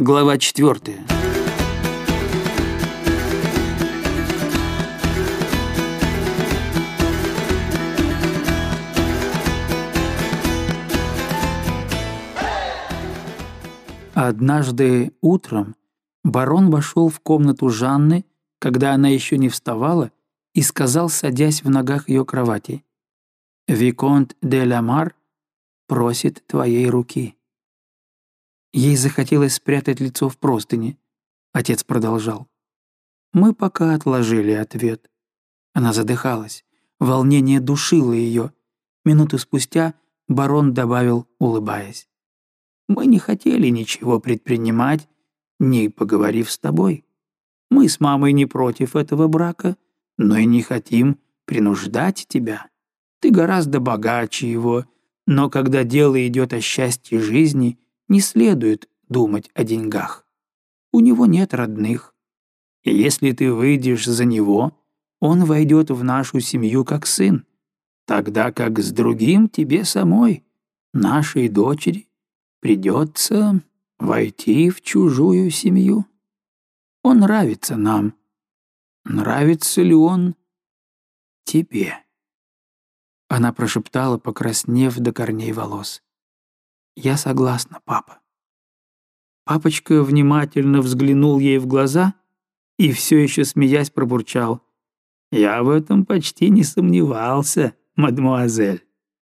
Глава 4. Однажды утром барон вошел в комнату Жанны, когда она еще не вставала, и сказал, садясь в ногах ее кровати: «Виконт де Ламар просит твоей руки». Ей захотелось спрятать лицо в простыни. Отец продолжал: «Мы пока отложили ответ». Она задыхалась, волнение душило ее. Минуту спустя барон добавил, улыбаясь: «Мы не хотели ничего предпринимать, не поговорив с тобой. Мы с мамой не против этого брака, но и не хотим принуждать тебя. Ты гораздо богаче его, но когда дело идет о счастье жизни, не следует думать о деньгах. У него нет родных. И если ты выйдешь за него, он войдет в нашу семью как сын, тогда как с другим тебе самой, нашей дочери, придется войти в чужую семью. Он нравится нам. Нравится ли он тебе?» Она прошептала, покраснев до корней волос: «Я согласна, папа». Папочка внимательно взглянул ей в глаза и, все еще смеясь, пробурчал: «Я в этом почти не сомневался, мадемуазель».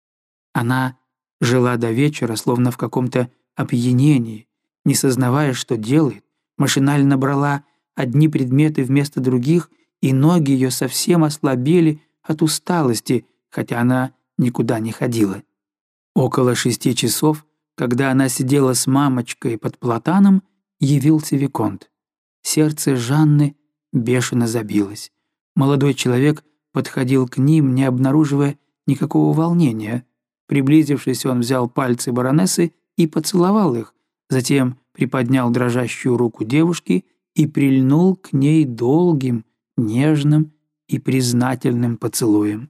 Она жила до вечера, словно в каком-то опьянении, не сознавая, что делает, машинально брала одни предметы вместо других, и ноги ее совсем ослабели от усталости, хотя она никуда не ходила. Около 6 часов, когда она сидела с мамочкой под платаном, явился виконт. Сердце Жанны бешено забилось. Молодой человек подходил к ним, не обнаруживая никакого волнения. Приблизившись, он взял пальцы баронессы и поцеловал их, затем приподнял дрожащую руку девушки и прильнул к ней долгим, нежным и признательным поцелуем.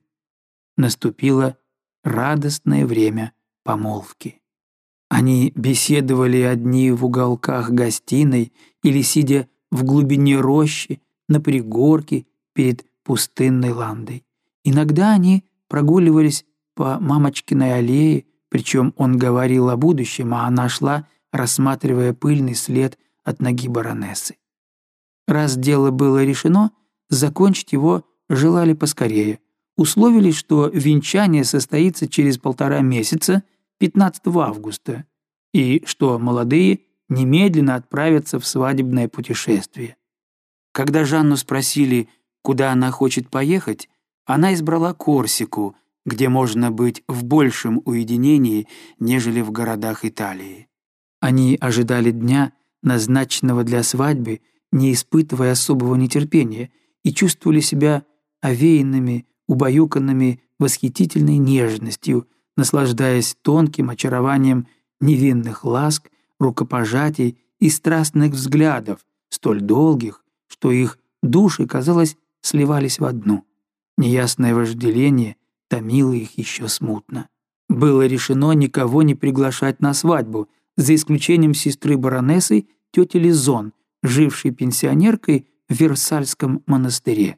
Наступило радостное время помолвки. Они беседовали одни в уголках гостиной или сидя в глубине рощи, на пригорке перед пустынной ландой. Иногда они прогуливались по мамочкиной аллее, причем он говорил о будущем, а она шла, рассматривая пыльный след от ноги баронессы. Раз дело было решено, закончить его желали поскорее. Условились, что венчание состоится через 1,5 месяца, 15 августа, и что молодые немедленно отправятся в свадебное путешествие. Когда Жанну спросили, куда она хочет поехать, она избрала Корсику, где можно быть в большем уединении, нежели в городах Италии. Они ожидали дня, назначенного для свадьбы, не испытывая особого нетерпения, и чувствовали себя овеянными, убаюканными восхитительной нежностью, наслаждаясь тонким очарованием невинных ласк, рукопожатий и страстных взглядов, столь долгих, что их души, казалось, сливались в одну. Неясное вожделение томило их еще смутно. Было решено никого не приглашать на свадьбу, за исключением сестры баронессы, тети Лизон, жившей пенсионеркой в Версальском монастыре.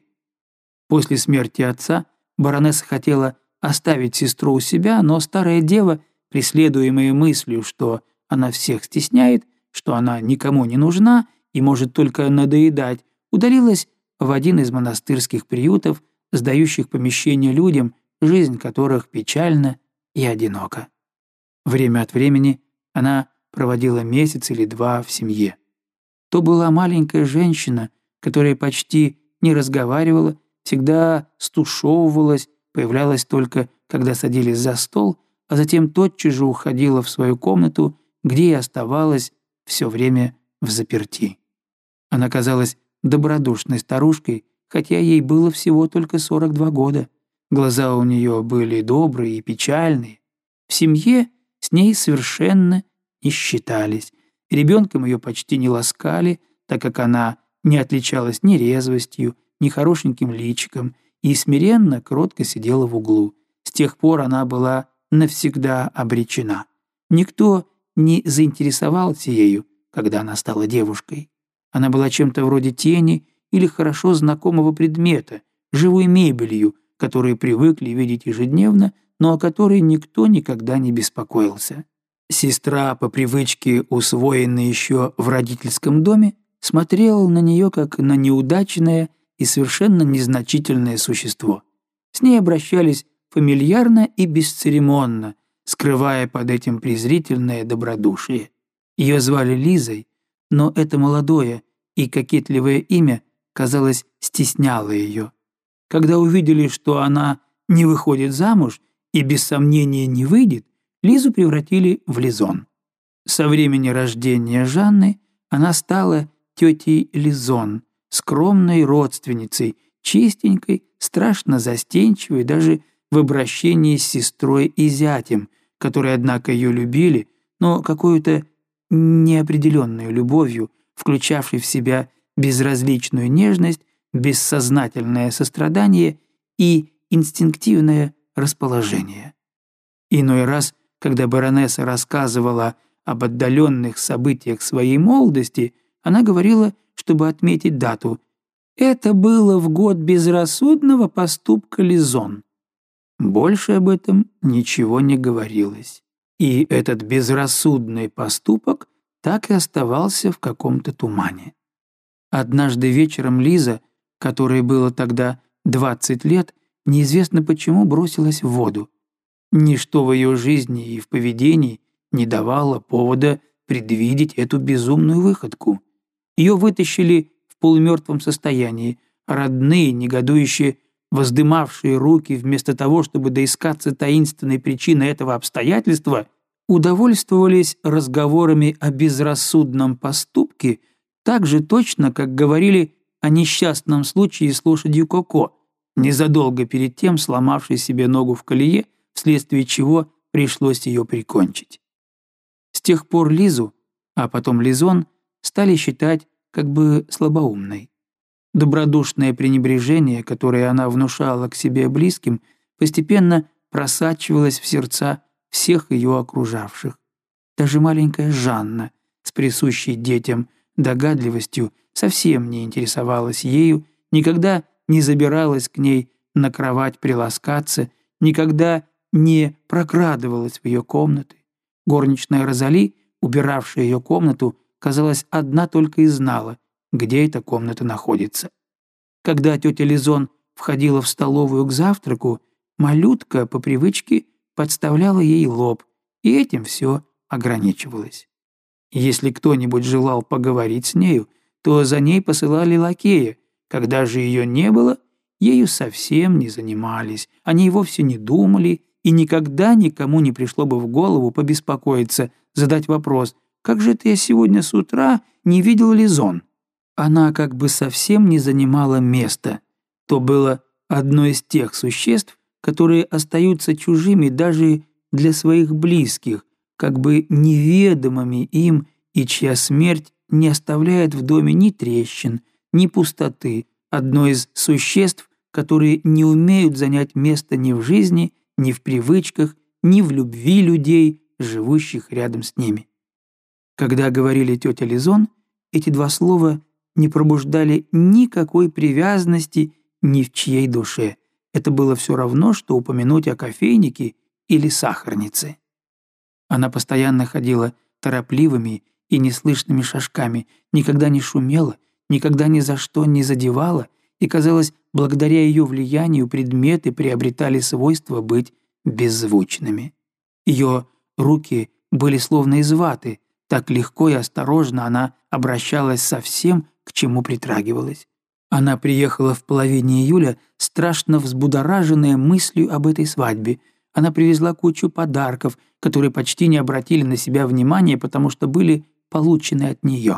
После смерти отца баронесса хотела оставить сестру у себя, но старая дева, преследуемая мыслью, что она всех стесняет, что она никому не нужна и может только надоедать, удалилась в один из монастырских приютов, сдающих помещения людям, жизнь которых печальна и одинока. Время от времени она проводила месяц или 2 в семье. То была маленькая женщина, которая почти не разговаривала, всегда стушевывалась, появлялась только, когда садились за стол, а затем тотчас же уходила в свою комнату, где и оставалась все время взаперти. Она казалась добродушной старушкой, хотя ей было всего только 42 года. Глаза у нее были добрые и печальные. В семье с ней совершенно не считались. Ребенком ее почти не ласкали, так как она не отличалась ни резвостью, ни хорошеньким личиком и смиренно, кротко сидела в углу. С тех пор она была навсегда обречена. Никто не заинтересовался ею, когда она стала девушкой. Она была чем-то вроде тени или хорошо знакомого предмета, живой мебелью, которую привыкли видеть ежедневно, но о которой никто никогда не беспокоился. Сестра, по привычке, усвоенной еще в родительском доме, смотрела на нее как на неудачное и совершенно незначительное существо. С ней обращались фамильярно и бесцеремонно, скрывая под этим презрительное добродушие. Ее звали Лизой, но это молодое и кокетливое имя, казалось, стесняло ее. Когда увидели, что она не выходит замуж и без сомнения не выйдет, Лизу превратили в Лизон. Со времени рождения Жанны она стала тетей Лизон, скромной родственницей, чистенькой, страшно застенчивой даже в обращении с сестрой и зятем, которые, однако, ее любили, но какой-то неопределенной любовью, включавшей в себя безразличную нежность, бессознательное сострадание и инстинктивное расположение. Иной раз, когда баронесса рассказывала об отдаленных событиях своей молодости, она говорила, чтобы отметить дату: «Это было в год безрассудного поступка Лизон». Больше об этом ничего не говорилось. И этот безрассудный поступок так и оставался в каком-то тумане. Однажды вечером Лиза, которой было тогда 20 лет, неизвестно почему бросилась в воду. Ничто в ее жизни и в поведении не давало повода предвидеть эту безумную выходку. Ее вытащили в полумертвом состоянии, а родные, негодующие, воздымавшие руки вместо того, чтобы доискаться таинственной причины этого обстоятельства, удовольствовались разговорами о безрассудном поступке так же точно, как говорили о несчастном случае с лошадью Коко, незадолго перед тем сломавшей себе ногу в колее, вследствие чего пришлось ее прикончить. С тех пор Лизу, а потом Лизон, стали считать как бы слабоумной. Добродушное пренебрежение, которое она внушала к себе близким, постепенно просачивалось в сердца всех ее окружавших. Даже маленькая Жанна, с присущей детям догадливостью, совсем не интересовалась ею, никогда не забиралась к ней на кровать приласкаться, никогда не прокрадывалась в ее комнаты. Горничная Розали, убиравшая ее комнату, казалось, одна только и знала, где эта комната находится. Когда тетя Лизон входила в столовую к завтраку, малютка по привычке подставляла ей лоб, и этим все ограничивалось. Если кто-нибудь желал поговорить с нею, то за ней посылали лакея. Когда же ее не было, ею совсем не занимались, о ней вовсе не думали, и никогда никому не пришло бы в голову побеспокоиться, задать вопрос: «Как же это я сегодня с утра не видел Лизон?» Она как бы совсем не занимала места. То было одно из тех существ, которые остаются чужими даже для своих близких, как бы неведомыми им, и чья смерть не оставляет в доме ни трещин, ни пустоты, одно из существ, которые не умеют занять место ни в жизни, ни в привычках, ни в любви людей, живущих рядом с ними. Когда говорили тетя Лизон, эти два слова не пробуждали никакой привязанности ни в чьей душе. Это было все равно, что упомянуть о кофейнике или сахарнице. Она постоянно ходила торопливыми и неслышными шажками, никогда не шумела, никогда ни за что не задевала, и, казалось, благодаря ее влиянию предметы приобретали свойство быть беззвучными. Ее руки были словно из ваты, так легко и осторожно она обращалась со всем, к чему притрагивалась. Она приехала в половине июля, страшно взбудораженная мыслью об этой свадьбе. Она привезла кучу подарков, которые почти не обратили на себя внимания, потому что были получены от нее.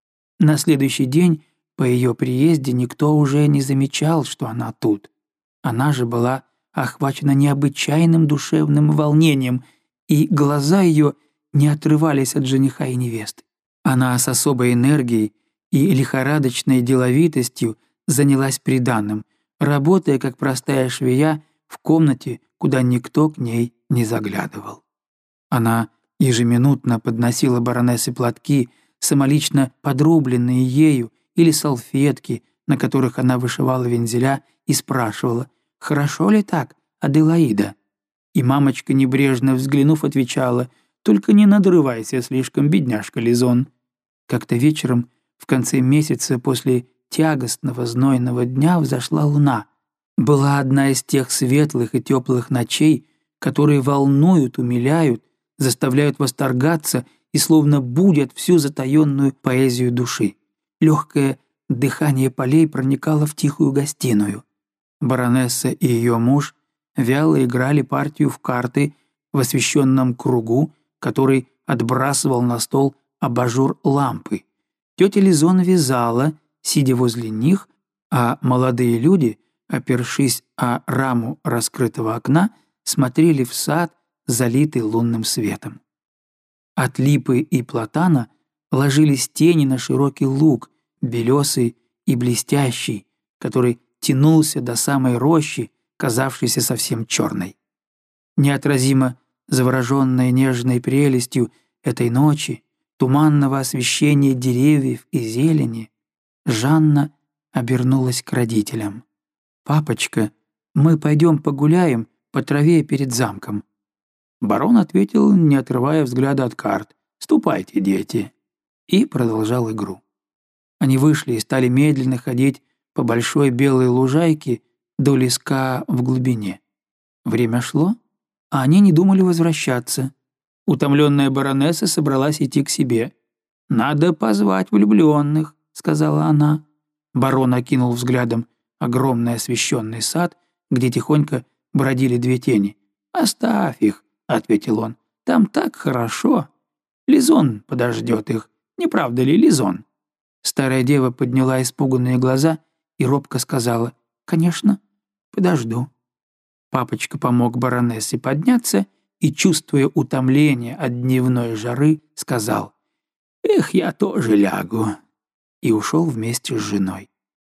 На следующий день по ее приезде никто уже не замечал, что она тут. Она же была охвачена необычайным душевным волнением, и глаза ее не отрывались от жениха и невесты. Она с особой энергией и лихорадочной деловитостью занялась приданым, работая как простая швея в комнате, куда никто к ней не заглядывал. Она ежеминутно подносила баронессе платки, самолично подрубленные ею, или салфетки, на которых она вышивала вензеля, и спрашивала: «Хорошо ли так, Аделаида?» И мамочка, небрежно взглянув, отвечала: «Только не надрывайся слишком, бедняжка Лизон». Как-то вечером, в конце месяца, после тягостного знойного дня, взошла луна. Была одна из тех светлых и теплых ночей, которые волнуют, умиляют, заставляют восторгаться и словно будят всю затаенную поэзию души. Легкое дыхание полей проникало в тихую гостиную. Баронесса и ее муж вяло играли партию в карты в освещенном кругу, который отбрасывал на стол абажур лампы. Тетя Лизон вязала, сидя возле них, а молодые люди, опершись о раму раскрытого окна, смотрели в сад, залитый лунным светом. От липы и платана ложились тени на широкий луг, белесый и блестящий, который тянулся до самой рощи, казавшейся совсем черной. Неотразимо завороженная нежной прелестью этой ночи, туманного освещения деревьев и зелени, Жанна обернулась к родителям. «Папочка, мы пойдем погуляем по траве перед замком». Барон ответил, не отрывая взгляда от карт: «Ступайте, дети», и продолжал игру. Они вышли и стали медленно ходить по большой белой лужайке до леска в глубине. Время шло, а они не думали возвращаться. Утомленная баронесса собралась идти к себе. «Надо позвать влюбленных», — сказала она. Барон окинул взглядом огромный освещенный сад, где тихонько бродили две тени. «Оставь их», — ответил он, — «там так хорошо. Лизон подождет их, не правда ли, Лизон?» Старая дева подняла испуганные глаза и робко сказала: «Конечно, подожду». Папочка помог баронессе подняться и, чувствуя утомление от дневной жары, сказал: «Эх, я тоже лягу», и ушел вместе с женой.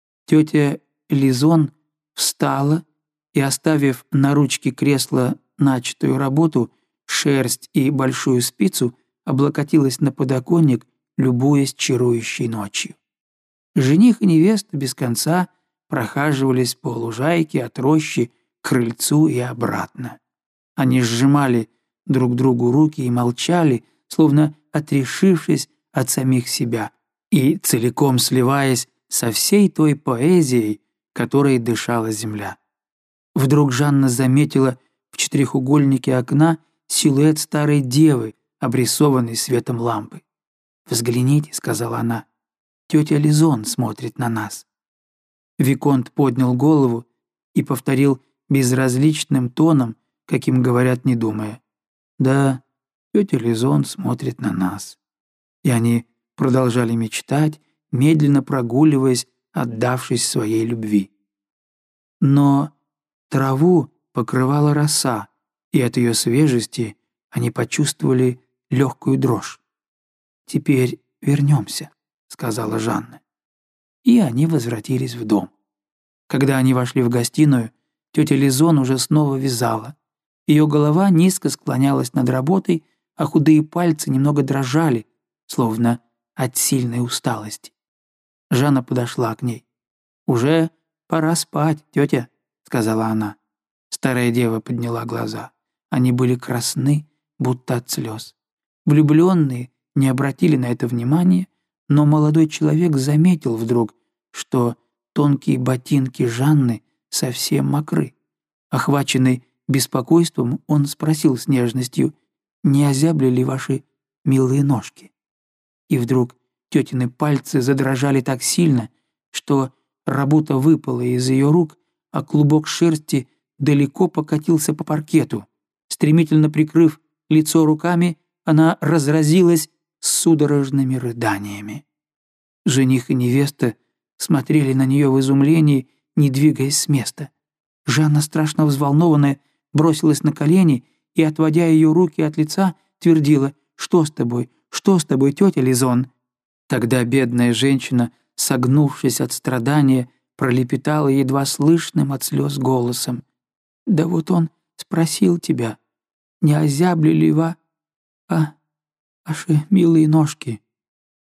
Тетя Лизон встала и, оставив на ручке кресла начатую работу, шерсть и большую спицу, облокотилась на подоконник, любуясь чарующей ночью. Жених и невеста без конца прохаживались по лужайке от рощи к крыльцу и обратно. Они сжимали друг другу руки и молчали, словно отрешившись от самих себя и целиком сливаясь со всей той поэзией, которой дышала земля. Вдруг Жанна заметила в четырехугольнике окна силуэт старой девы, обрисованный светом лампы. «Взгляните», — сказала она, — «тетя Лизон смотрит на нас». Виконт поднял голову и повторил безразличным тоном, каким говорят, не думая: «Да, тетя Лизон смотрит на нас». И они продолжали мечтать, медленно прогуливаясь, отдавшись своей любви. Но траву покрывала роса, и от ее свежести они почувствовали легкую дрожь. «Теперь вернемся», — сказала Жанна. И они возвратились в дом. Когда они вошли в гостиную, тетя Лизон уже снова вязала. Ее голова низко склонялась над работой, а худые пальцы немного дрожали, словно от сильной усталости. Жанна подошла к ней. «Уже пора спать, тетя», — сказала она. Старая дева подняла глаза. Они были красны, будто от слез. Влюбленные не обратили на это внимания, но молодой человек заметил вдруг, что тонкие ботинки Жанны совсем мокры. Охваченный беспокойством, он спросил с нежностью: «Не озябли ли ваши милые ножки?» И вдруг тетины пальцы задрожали так сильно, что работа выпала из ее рук, а клубок шерсти далеко покатился по паркету. Стремительно прикрыв лицо руками, она разразилась судорожными рыданиями. Жених и невеста смотрели на нее в изумлении, не двигаясь с места. Жанна, страшно взволнованная, бросилась на колени и, отводя ее руки от лица, твердила: «Что с тобой? Что с тобой, тетя Лизон?» Тогда бедная женщина, согнувшись от страдания, пролепетала едва слышным от слез голосом: «Да вот он спросил тебя, не озябли ли ваши милые ножки?»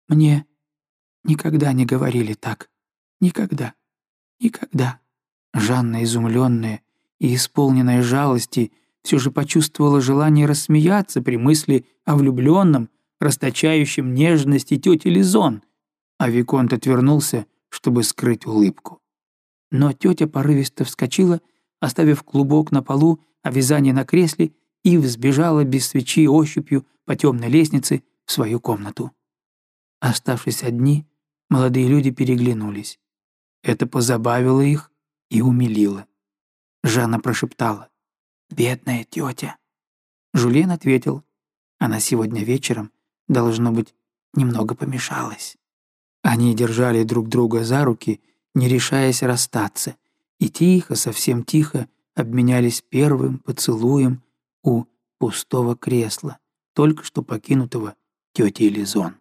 Мне никогда не говорили так. Никогда. Никогда». Жанна, изумленная и исполненная жалости, все же почувствовала желание рассмеяться при мысли о влюбленном, расточающем нежности тете Лизон, а Виконт отвернулся, чтобы скрыть улыбку. Но тетя порывисто вскочила, оставив клубок на полу, а вязание на кресле, и взбежала без свечи ощупью по темной лестнице в свою комнату. Оставшись одни, молодые люди переглянулись. Это позабавило их и умилило. Жанна прошептала: «Бедная тетя». Жюльен ответил: «Она сегодня вечером, должно быть, немного помешалась». Они держали друг друга за руки, не решаясь расстаться, и тихо, совсем тихо обменялись первым поцелуем у пустого кресла, только что покинутого тетей Лизон.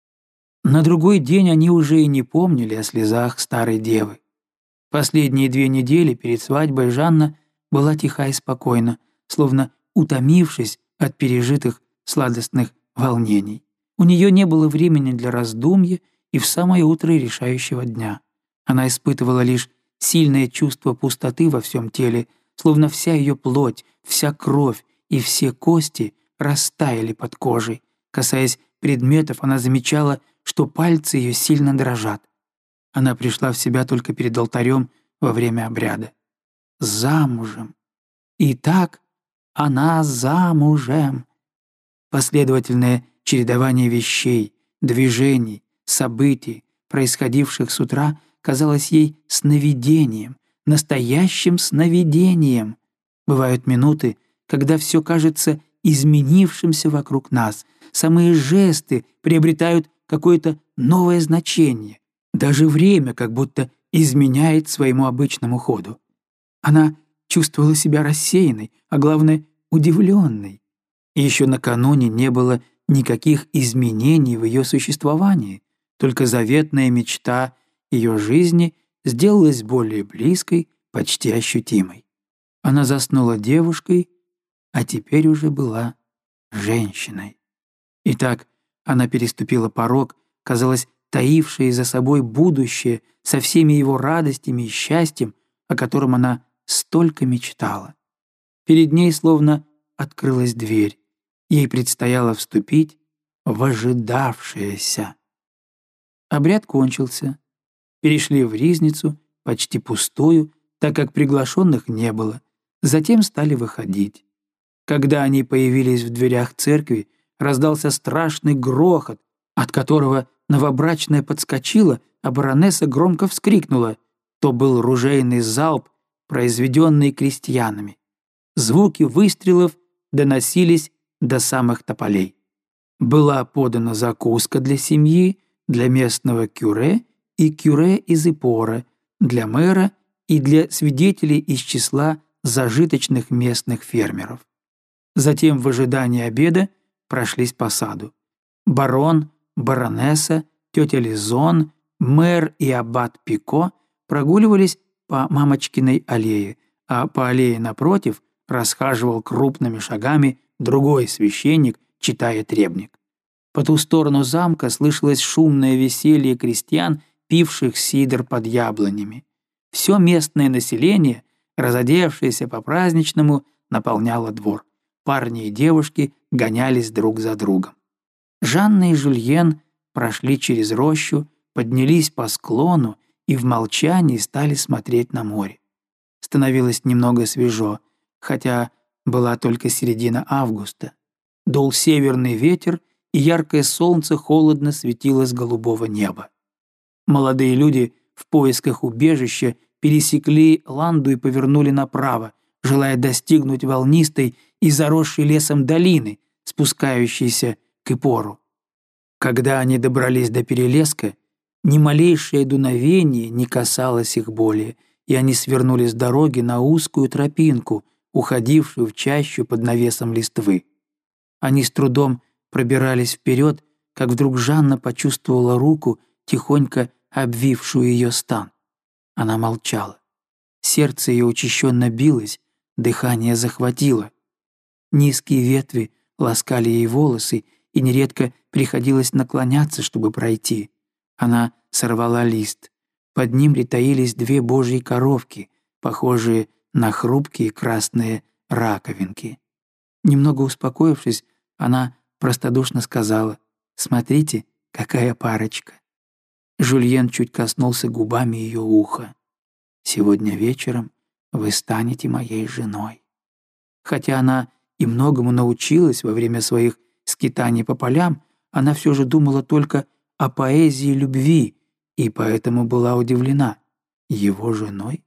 На другой день они уже и не помнили о слезах старой девы. Последние 2 недели перед свадьбой Жанна была тиха и спокойна, словно утомившись от пережитых сладостных волнений. У нее не было времени для раздумья и в самое утро решающего дня. Она испытывала лишь сильное чувство пустоты во всем теле, словно вся ее плоть, вся кровь и все кости растаяли под кожей. Касаясь предметов, она замечала, что пальцы ее сильно дрожат. Она пришла в себя только перед алтарем во время обряда. Замужем. Итак, она замужем. Последовательное чередование вещей, движений, событий, происходивших с утра, казалось ей сновидением, настоящим сновидением. Бывают минуты, когда все кажется изменившимся вокруг нас, самые жесты приобретают какое-то новое значение, даже время как будто изменяет своему обычному ходу. Она чувствовала себя рассеянной, а главное — удивленной. И еще накануне не было никаких изменений в ее существовании, только заветная мечта ее жизни сделалась более близкой, почти ощутимой. Она заснула девушкой, а теперь уже была женщиной. Итак, она переступила порог, казалось, таившее за собой будущее со всеми его радостями и счастьем, о котором она столько мечтала. Перед ней словно открылась дверь. Ей предстояло вступить в ожидавшееся. Обряд кончился. Перешли в ризницу, почти пустую, так как приглашенных не было. Затем стали выходить. Когда они появились в дверях церкви, раздался страшный грохот, от которого новобрачная подскочила, а баронесса громко вскрикнула. То был ружейный залп, произведенный крестьянами. Звуки выстрелов доносились до самых тополей. Была подана закуска для семьи, для местного кюре и кюре из Ипора, для мэра и для свидетелей из числа зажиточных местных фермеров. Затем в ожидании обеда прошлись по саду. Барон, баронесса, тетя Лизон, мэр и аббат Пико прогуливались по Мамочкиной аллее, а по аллее напротив расхаживал крупными шагами другой священник, читая требник. По ту сторону замка слышалось шумное веселье крестьян, пивших сидр под яблонями. Все местное население, разодевшееся по-праздничному, наполняло двор. Парни и девушки гонялись друг за другом. Жанна и Жюльен прошли через рощу, поднялись по склону и в молчании стали смотреть на море. Становилось немного свежо, хотя была только середина августа. Дул северный ветер, и яркое солнце холодно светило с голубого неба. Молодые люди в поисках убежища пересекли Ланду и повернули направо, желая достигнуть волнистой и заросшей лесом долины, спускающейся к Ипору. Когда они добрались до перелеска, ни малейшее дуновение не касалось их более, и они свернули с дороги на узкую тропинку, уходившую в чащу под навесом листвы. Они с трудом пробирались вперед, как вдруг Жанна почувствовала руку, тихонько обвившую ее стан. Она молчала. Сердце ее учащенно билось, дыхание захватило. Низкие ветви ласкали ей волосы и нередко приходилось наклоняться, чтобы пройти. Она сорвала лист. Под ним притаились две божьи коровки, похожие на хрупкие красные раковинки. Немного успокоившись, она простодушно сказала: «Смотрите, какая парочка». Жюльен чуть коснулся губами ее уха. «Сегодня вечером вы станете моей женой». Хотя она и многому научилась во время своих скитаний по полям, она все же думала только о поэзии любви и поэтому была удивлена. Его женой?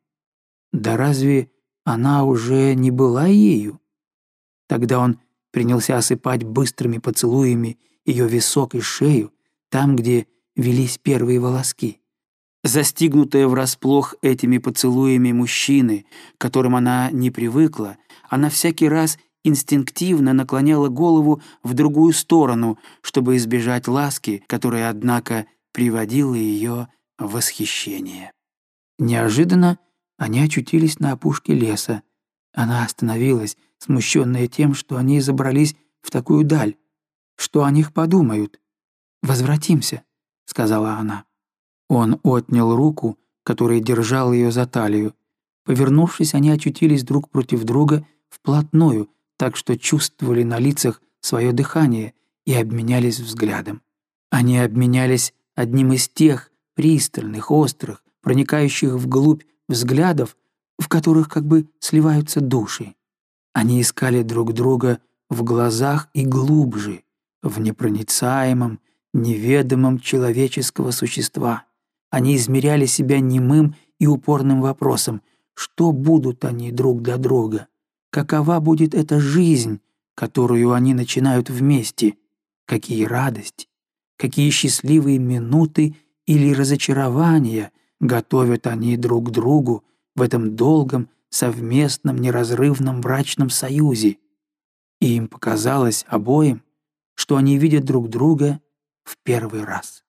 Да разве она уже не была ею? Тогда он принялся осыпать быстрыми поцелуями ее висок и шею, там, где велись первые волоски. Застигнутая врасплох этими поцелуями мужчины, к которым она не привыкла, она всякий раз инстинктивно наклоняла голову в другую сторону, чтобы избежать ласки, которая, однако, приводила ее в восхищение. Неожиданно они очутились на опушке леса. Она остановилась, смущенная тем, что они забрались в такую даль. Что о них подумают? «Возвратимся», — сказала она. Он отнял руку, которой держал ее за талию. Повернувшись, они очутились друг против друга вплотную, так что чувствовали на лицах свое дыхание и обменялись взглядом. Они обменялись одним из тех пристальных, острых, проникающих вглубь взглядов, в которых как бы сливаются души. Они искали друг друга в глазах и глубже, в непроницаемом, неведомом человеческого существа. Они измеряли себя немым и упорным вопросом: что будут они друг для друга? Какова будет эта жизнь, которую они начинают вместе? Какие радости, какие счастливые минуты или разочарования готовят они друг другу в этом долгом, совместном, неразрывном брачном союзе? И им показалось обоим, что они видят друг друга в первый раз.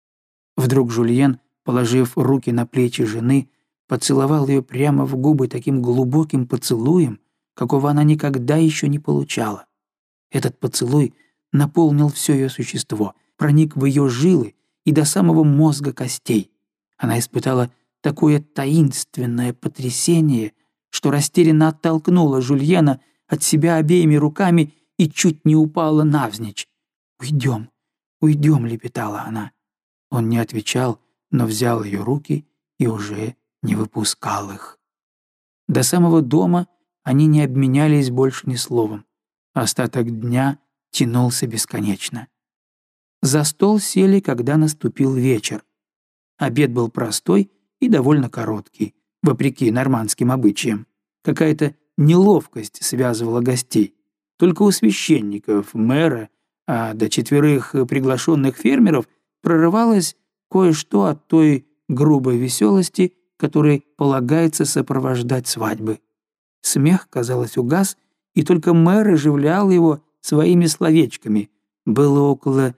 Вдруг Жюльен, положив руки на плечи жены, поцеловал ее прямо в губы таким глубоким поцелуем, какого она никогда еще не получала. Этот поцелуй наполнил все ее существо, проник в ее жилы и до самого мозга костей. Она испытала такое таинственное потрясение, что растерянно оттолкнула Жюльена от себя обеими руками и чуть не упала навзничь. «Уйдем, уйдем», — лепетала она. Он не отвечал, но взял ее руки и уже не выпускал их. До самого дома они не обменялись больше ни словом. Остаток дня тянулся бесконечно. За стол сели, когда наступил вечер. Обед был простой и довольно короткий, вопреки нормандским обычаям. Какая-то неловкость связывала гостей. Только у священников, мэра, а до 4 приглашенных фермеров прорывалось кое-что от той грубой веселости, которой полагается сопровождать свадьбы. Смех, казалось, угас, и только мэр оживлял его своими словечками. Было около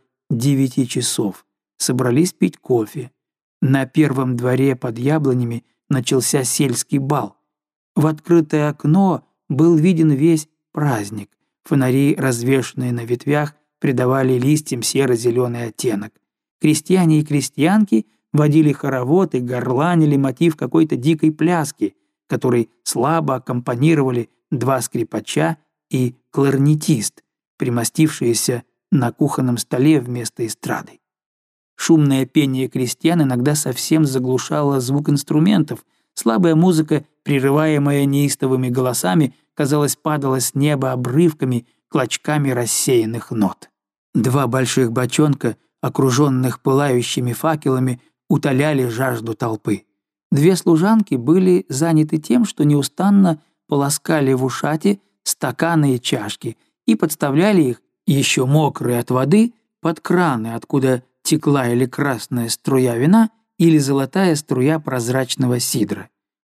9 часов. Собрались пить кофе. На первом дворе под яблонями начался сельский бал. В открытое окно был виден весь праздник. Фонари, развешанные на ветвях, придавали листьям серо-зеленый оттенок. Крестьяне и крестьянки водили хоровод и горланили мотив какой-то дикой пляски, которой слабо аккомпанировали 2 скрипача и кларнетист, примостившиеся на кухонном столе вместо эстрады. Шумное пение крестьян иногда совсем заглушало звук инструментов. Слабая музыка, прерываемая неистовыми голосами, казалось, падала с неба обрывками, клочками рассеянных нот. 2 больших бочонка, окруженных пылающими факелами, утоляли жажду толпы. 2 служанки были заняты тем, что неустанно полоскали в ушате стаканы и чашки и подставляли их, еще мокрые от воды, под краны, откуда текла или красная струя вина, или золотая струя прозрачного сидра.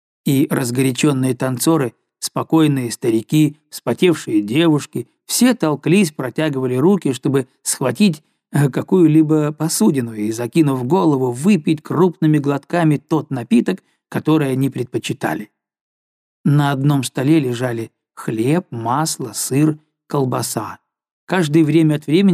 И разгоряченные танцоры, спокойные старики, вспотевшие девушки, все толклись, протягивали руки, чтобы схватить какую-либо посудину и, закинув голову, выпить крупными глотками тот напиток, который они предпочитали. На одном столе лежали хлеб, масло, сыр, колбаса. Каждый время от времени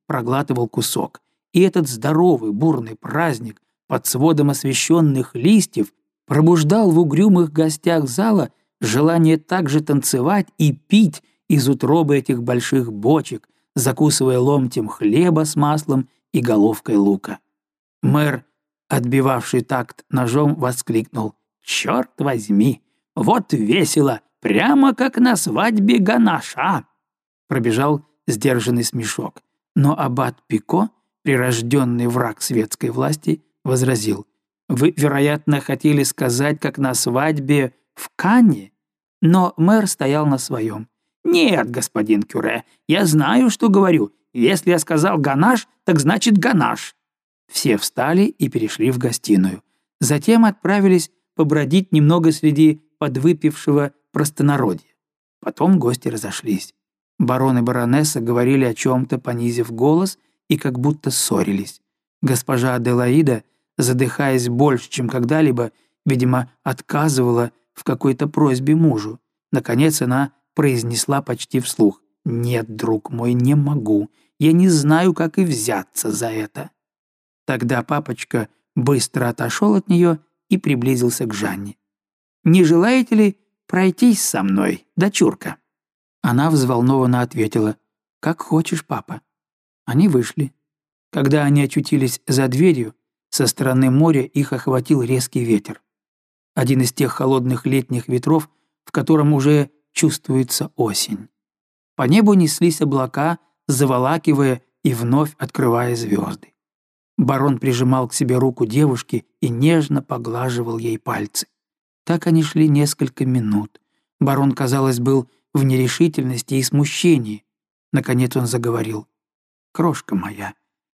проглатывал кусок. И этот здоровый, бурный праздник под сводом освещенных листьев пробуждал в угрюмых гостях зала желание также танцевать и пить из утробы этих больших бочек, закусывая ломтем хлеба с маслом и головкой лука. Мэр, отбивавший такт ножом, воскликнул: «Черт возьми! Вот весело! Прямо как на свадьбе Ганаша!» Пробежал сдержанный смешок. Но аббат Пико, прирожденный враг светской власти, возразил: «Вы, вероятно, хотели сказать, как на свадьбе в Канне?» Но мэр стоял на своем. «Нет, господин Кюре, я знаю, что говорю. Если я сказал «ганаш», так значит «ганаш». Все встали и перешли в гостиную. Затем отправились побродить немного среди подвыпившего простонародья. Потом гости разошлись. Барон и баронесса говорили о чем-то, понизив голос, и как будто ссорились. Госпожа Аделаида, задыхаясь больше, чем когда-либо, видимо, отказывала в какой-то просьбе мужу. Наконец она произнесла почти вслух: «Нет, друг мой, не могу. Я не знаю, как и взяться за это». Тогда папочка быстро отошел от нее и приблизился к Жанне. «Не желаете ли пройтись со мной, дочурка?» Она взволнованно ответила: «Как хочешь, папа». Они вышли. Когда они очутились за дверью, со стороны моря их охватил резкий ветер. Один из тех холодных летних ветров, в котором уже чувствуется осень. По небу неслись облака, заволакивая и вновь открывая звезды. Барон прижимал к себе руку девушки и нежно поглаживал ей пальцы. Так они шли несколько минут. Барон, казалось, был в нерешительности и смущении. Наконец он заговорил: «Крошка моя,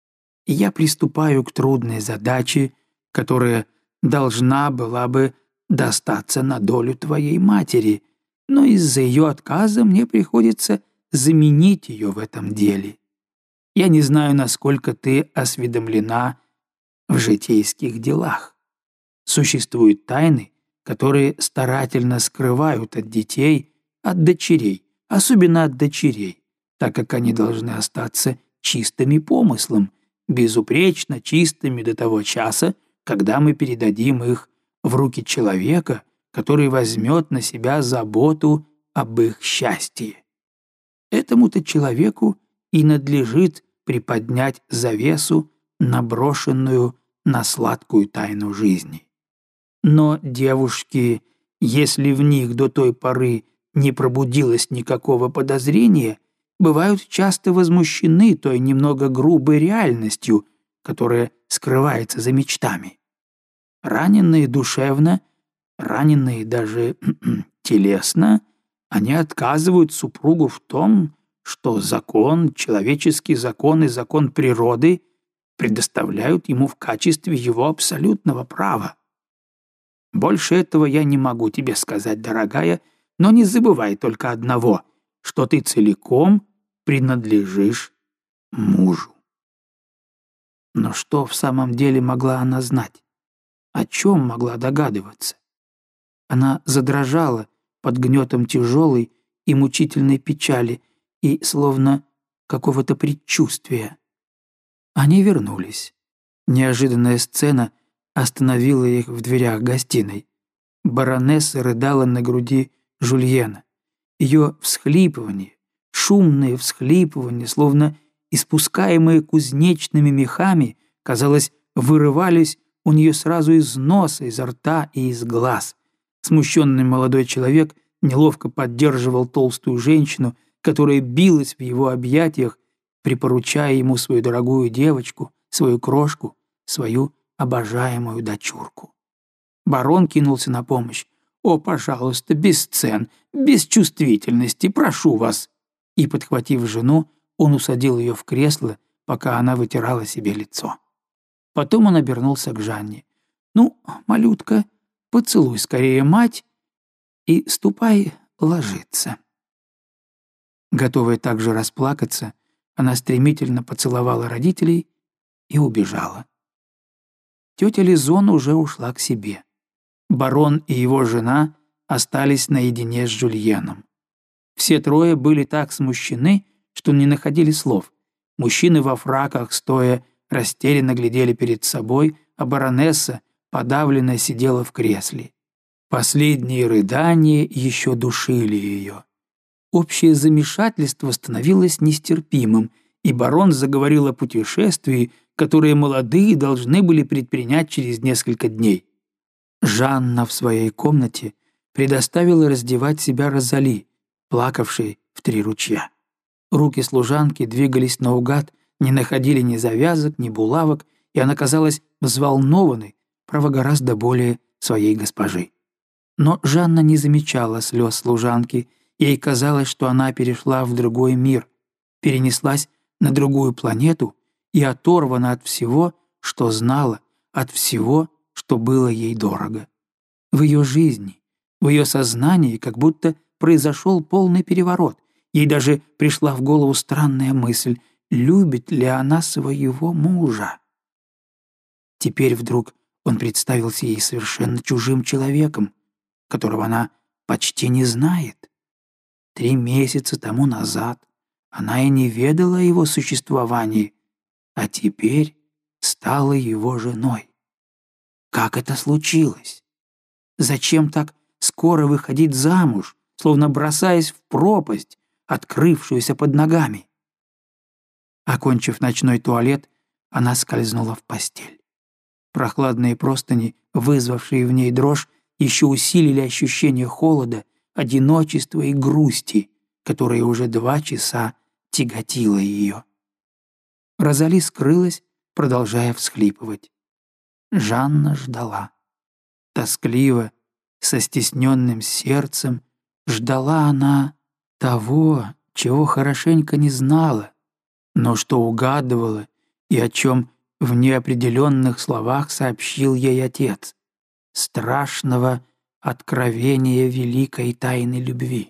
я приступаю к трудной задаче, которая должна была бы достаться на долю твоей матери, но из-за ее отказа мне приходится заменить ее в этом деле. Я не знаю, насколько ты осведомлена в житейских делах. Существуют тайны, которые старательно скрывают от детей, от дочерей, особенно от дочерей, так как они должны остаться чистыми помыслом, безупречно чистыми до того часа, когда мы передадим их в руки человека, который возьмет на себя заботу об их счастье. Этому-то человеку и надлежит приподнять завесу, наброшенную на сладкую тайну жизни. Но девушки, если в них до той поры не пробудилось никакого подозрения, бывают часто возмущены той немного грубой реальностью, которая скрывается за мечтами. Раненные душевно, раненные даже телесно, они отказывают супругу в том, что закон, человеческий закон и закон природы предоставляют ему в качестве его абсолютного права. Больше этого я не могу тебе сказать, дорогая, но не забывай только одного, что ты целиком принадлежишь мужу». Но что в самом деле могла она знать? О чем могла догадываться? Она задрожала под гнетом тяжелой и мучительной печали и словно какого-то предчувствия. Они вернулись. Неожиданная сцена остановила их в дверях гостиной. Баронесса рыдала на груди Жульена. Ее всхлипывания, шумные всхлипывания, словно испускаемые кузнечными мехами, казалось, вырывались у нее сразу из носа, изо рта и из глаз. Смущенный молодой человек неловко поддерживал толстую женщину, которая билась в его объятиях, припоручая ему свою дорогую девочку, свою крошку, свою обожаемую дочурку. Барон кинулся на помощь. «О, пожалуйста, без сцен, без чувствительности, прошу вас!» И, подхватив жену, он усадил ее в кресло, пока она вытирала себе лицо. Потом он обернулся к Жанне. «Ну, малютка, поцелуй скорее мать и ступай ложиться». Готовая также расплакаться, она стремительно поцеловала родителей и убежала. Тетя Лизон уже ушла к себе. Барон и его жена остались наедине с Жульеном. Все трое были так смущены, что не находили слов. мужчины во фраках, стоя, растерянно глядели перед собой, а баронесса, подавленная, сидела в кресле. Последние рыдания еще душили ее. Общее замешательство становилось нестерпимым, и барон заговорил о путешествии, которое молодые должны были предпринять через несколько дней. Жанна в своей комнате предоставила раздевать себя Розали, плакавшей в 3 ручья. Руки служанки двигались наугад, не находили ни завязок, ни булавок, и она казалась взволнованной, право гораздо более своей госпожи. Но Жанна не замечала слез служанки, ей казалось, что она перешла в другой мир, перенеслась на другую планету и оторвана от всего, что знала, от всего, что было ей дорого. В ее жизни, в ее сознании как будто произошел полный переворот. Ей даже пришла в голову странная мысль, любит ли она своего мужа. Теперь вдруг он представился ей совершенно чужим человеком, которого она почти не знает. 3 месяца тому назад она и не ведала о его существовании, а теперь стала его женой. Как это случилось? Зачем так скоро выходить замуж, словно бросаясь в пропасть, открывшуюся под ногами? Окончив ночной туалет, она скользнула в постель. Прохладные простыни, вызвавшие в ней дрожь, еще усилили ощущение холода, одиночества и грусти, которое уже 2 часа тяготило ее. Розали скрылась, продолжая всхлипывать. Жанна ждала. Тоскливо, со стесненным сердцем, ждала она того, чего хорошенько не знала, но что угадывала и о чем в неопределенных словах сообщил ей отец, страшного откровения великой тайны любви.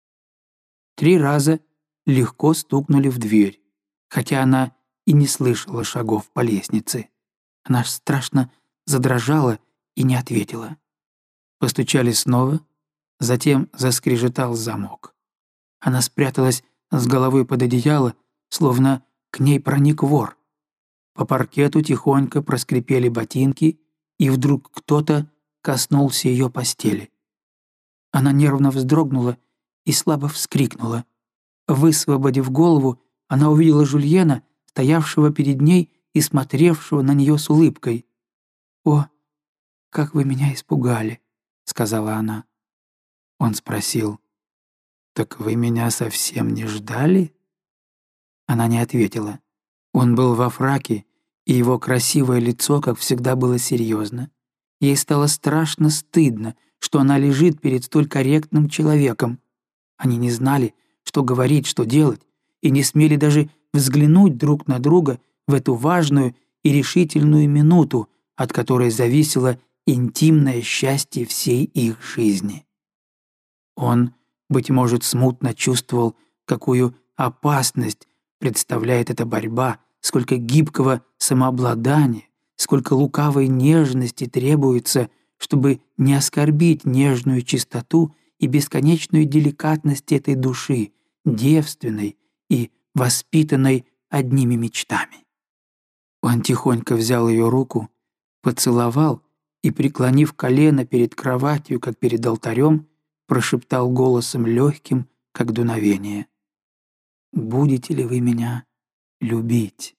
3 раза легко стукнули в дверь, хотя она и не слышала шагов по лестнице. Она страшно задрожала и не ответила. Постучали снова, затем заскрежетал замок. Она спряталась с головой под одеяло, словно к ней проник вор. По паркету тихонько проскрипели ботинки, и вдруг кто-то коснулся ее постели. Она нервно вздрогнула и слабо вскрикнула. Высвободив голову, она увидела Жульена, стоявшего перед ней и смотревшего на нее с улыбкой. «О, как вы меня испугали», — сказала она. Он спросил: «Так вы меня совсем не ждали?» Она не ответила. Он был во фраке, и его красивое лицо, как всегда, было серьезно. Ей стало страшно стыдно, что она лежит перед столь корректным человеком. Они не знали, что говорить, что делать, и не смели даже взглянуть друг на друга в эту важную и решительную минуту, от которой зависело интимное счастье всей их жизни. Он, быть может, смутно чувствовал, какую опасность представляет эта борьба, сколько гибкого самообладания, сколько лукавой нежности требуется, чтобы не оскорбить нежную чистоту и бесконечную деликатность этой души, девственной и воспитанной одними мечтами. Он тихонько взял ее руку, поцеловал и, преклонив колено перед кроватью, как перед алтарем, прошептал голосом легким, как дуновение: «Будете ли вы меня любить?»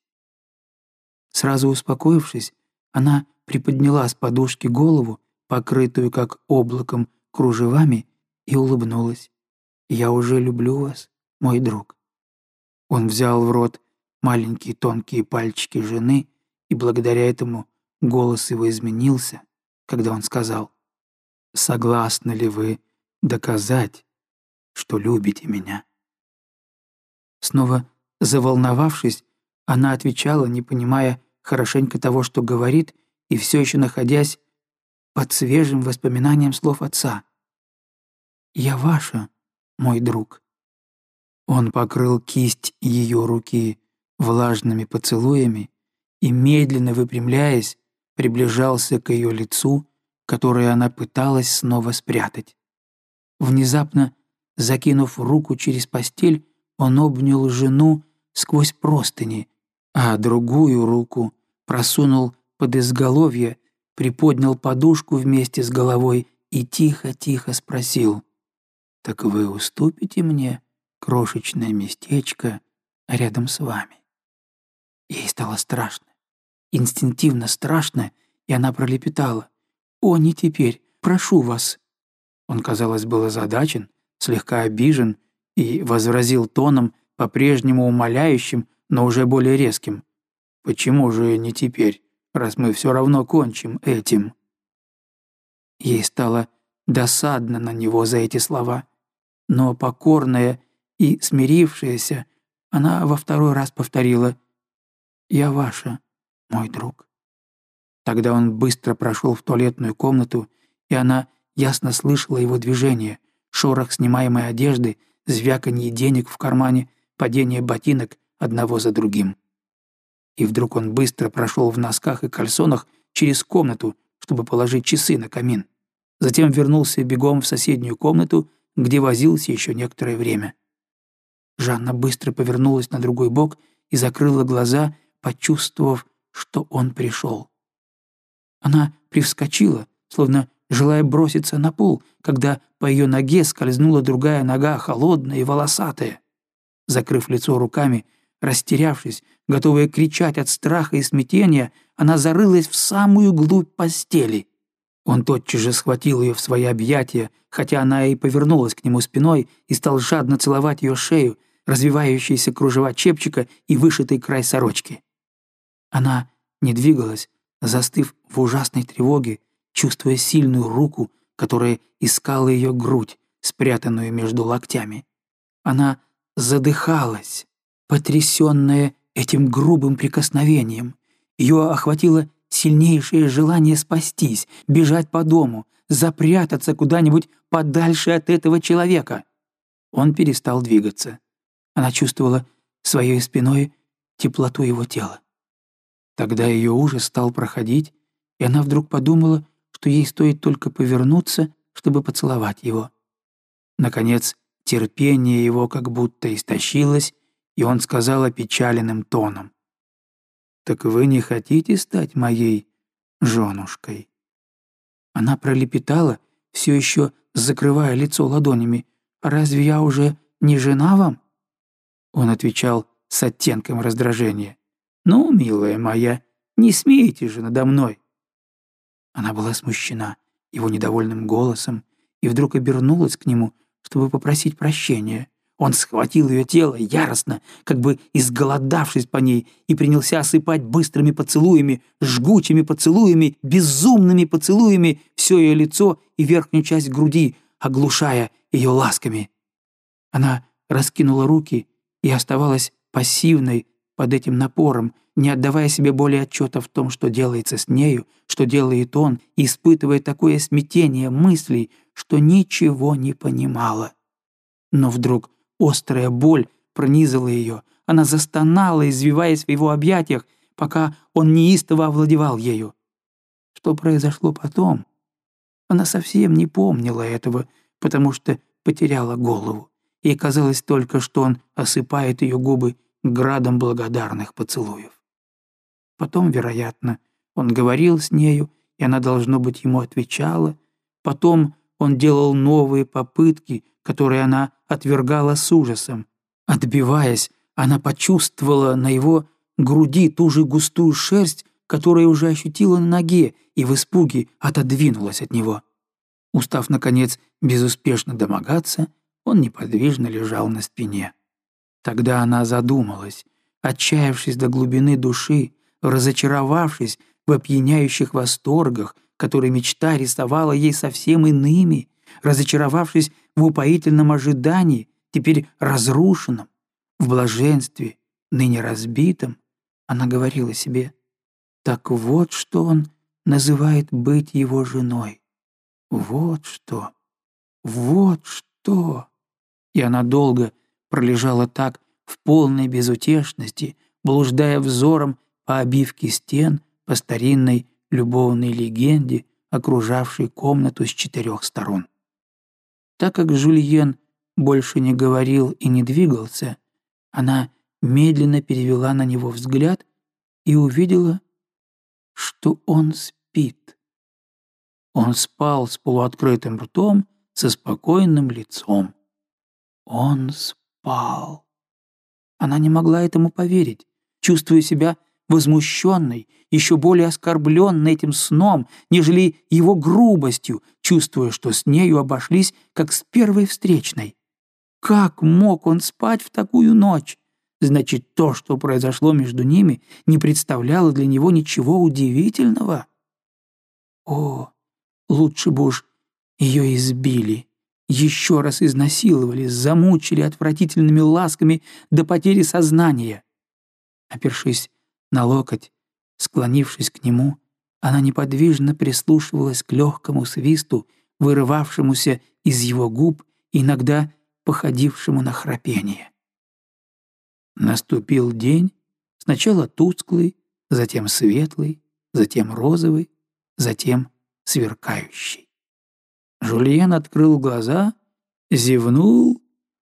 Сразу успокоившись, она приподняла с подушки голову, покрытую как облаком кружевами, и улыбнулась. «Я уже люблю вас, мой друг». Он взял в рот маленькие тонкие пальчики жены, и благодаря этому голос его изменился, когда он сказал: «Согласны ли вы доказать, что любите меня?» Снова заволновавшись, она отвечала, не понимая хорошенько того, что говорит, и все еще находясь под свежим воспоминанием слов отца. «Я ваша, мой друг». Он покрыл кисть ее руки влажными поцелуями и, медленно выпрямляясь, приближался к ее лицу, которое она пыталась снова спрятать. Внезапно, закинув руку через постель, он обнял жену сквозь простыни, а другую руку просунул под изголовье, приподнял подушку вместе с головой и тихо-тихо спросил: «Так вы уступите мне крошечное местечко рядом с вами?» Ей стало страшно, инстинктивно страшно, и она пролепетала: «О, не теперь, прошу вас». Он, казалось, был озадачен, слегка обижен и возразил тоном, по-прежнему умоляющим, но уже более резким: «Почему же не теперь, раз мы все равно кончим этим?» Ей стало досадно на него за эти слова, но покорная и смирившаяся, она во второй раз повторила: «Я ваша, мой друг». Тогда он быстро прошел в туалетную комнату, и она ясно слышала его движение, шорох снимаемой одежды, звяканье денег в кармане, падение ботинок одного за другим. И вдруг он быстро прошел в носках и кальсонах через комнату, чтобы положить часы на камин. Затем вернулся бегом в соседнюю комнату, где возился еще некоторое время. Жанна быстро повернулась на другой бок и закрыла глаза, почувствовав, что он пришел. Она привскочила, словно желая броситься на пол, когда по ее ноге скользнула другая нога, холодная и волосатая. Закрыв лицо руками, растерявшись, готовая кричать от страха и смятения, она зарылась в самую глубь постели. Он тотчас же схватил ее в свои объятия, хотя она и повернулась к нему спиной, и стал жадно целовать ее шею, развивающиеся кружева чепчика и вышитый край сорочки. Она не двигалась, застыв в ужасной тревоге, чувствуя сильную руку, которая искала ее грудь, спрятанную между локтями. Она задыхалась, потрясенная этим грубым прикосновением. Ее охватило сильнейшее желание спастись, бежать по дому, запрятаться куда-нибудь подальше от этого человека. Он перестал двигаться. Она чувствовала своей спиной теплоту его тела. Тогда ее ужас стал проходить, и она вдруг подумала, что ей стоит только повернуться, чтобы поцеловать его. Наконец, терпение его как будто истощилось, и он сказал опечаленным тоном: «Так вы не хотите стать моей женушкой?» Она пролепетала, все еще закрывая лицо ладонями: «Разве я уже не жена вам?» Он отвечал с оттенком раздражения: «Ну, милая моя, не смейте же надо мной». Она была смущена его недовольным голосом и вдруг обернулась к нему, чтобы попросить прощения. Он схватил ее тело яростно, как бы изголодавшись по ней, и принялся осыпать быстрыми поцелуями, жгучими поцелуями, безумными поцелуями все ее лицо и верхнюю часть груди, оглушая ее ласками. Она раскинула руки и оставалась пассивной под этим напором, не отдавая себе более отчета в том, что делается с нею, что делает он, и испытывая такое смятение мыслей, что ничего не понимала. Но вдруг острая боль пронизала ее, она застонала, извиваясь в его объятиях, пока он неистово овладевал ею. Что произошло потом? Она совсем не помнила этого, потому что потеряла голову. Ей казалось только, что он осыпает ее губы градом благодарных поцелуев. Потом, вероятно, он говорил с нею, и она, должно быть, ему отвечала. Потом он делал новые попытки, которые она отвергала с ужасом. Отбиваясь, она почувствовала на его груди ту же густую шерсть, которую уже ощутила на ноге, и в испуге отодвинулась от него. Устав, наконец, безуспешно домогаться, он неподвижно лежал на спине. Тогда она задумалась, отчаявшись до глубины души, разочаровавшись в опьяняющих восторгах, которые мечта рисовала ей совсем иными, разочаровавшись в упоительном ожидании, теперь разрушенном, в блаженстве, ныне разбитом, она говорила себе: «Так вот, что он называет быть его женой. Вот что! Вот что!» И она долго пролежала так в полной безутешности, блуждая взором по обивке стен, по старинной любовной легенде, окружавшей комнату с 4 сторон. Так как Жюльен больше не говорил и не двигался, она медленно перевела на него взгляд и увидела, что он спит. Он спал с полуоткрытым ртом, со спокойным лицом. Он спал. Она не могла этому поверить, чувствуя себя возмущенной, еще более оскорбленной этим сном, нежели его грубостью, чувствуя, что с нею обошлись, как с первой встречной. Как мог он спать в такую ночь? Значит, то, что произошло между ними, не представляло для него ничего удивительного. О, лучше бы уж ее избили, еще раз изнасиловали, замучили отвратительными ласками до потери сознания. Опершись на локоть, склонившись к нему, она неподвижно прислушивалась к легкому свисту, вырывавшемуся из его губ, иногда походившему на храпение. Наступил день, сначала тусклый, затем светлый, затем розовый, затем сверкающий. Жульен открыл глаза, зевнул,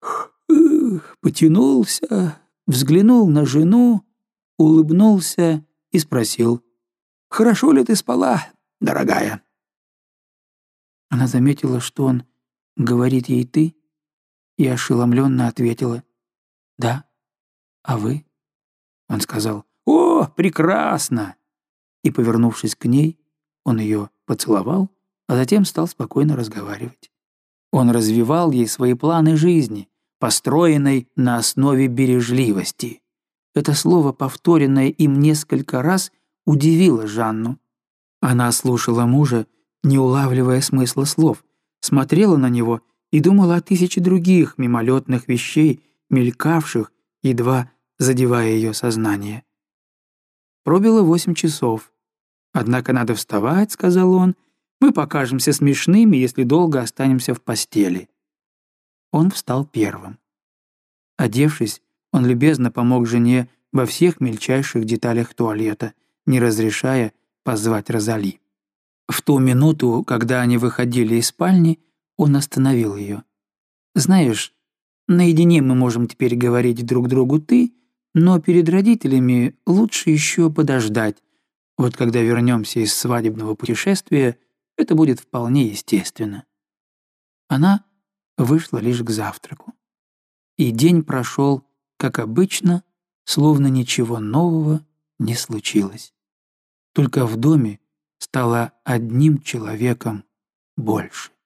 потянулся, взглянул на жену, улыбнулся и спросил: «Хорошо ли ты спала, дорогая?» Она заметила, что он говорит ей «ты», и ошеломленно ответила: «Да, а вы?» Он сказал: «О, прекрасно!» И, повернувшись к ней, он ее поцеловал, а затем стал спокойно разговаривать. Он развивал ей свои планы жизни, построенной на основе бережливости. Это слово, повторенное им несколько раз, удивило Жанну. Она слушала мужа, не улавливая смысла слов, смотрела на него и думала о тысяче других мимолетных вещей, мелькавших, едва задевая ее сознание. Пробило 8 часов. «Однако надо вставать», — сказал он, — «мы покажемся смешными, если долго останемся в постели». Он встал первым. Одевшись, он любезно помог жене во всех мельчайших деталях туалета, не разрешая позвать Розали. В ту минуту, когда они выходили из спальни, он остановил ее. «Знаешь, наедине мы можем теперь говорить друг другу «ты», но перед родителями лучше еще подождать. Вот когда вернемся из свадебного путешествия, это будет вполне естественно». Она вышла лишь к завтраку. И день прошел, как обычно, словно ничего нового не случилось. Только в доме стало одним человеком больше.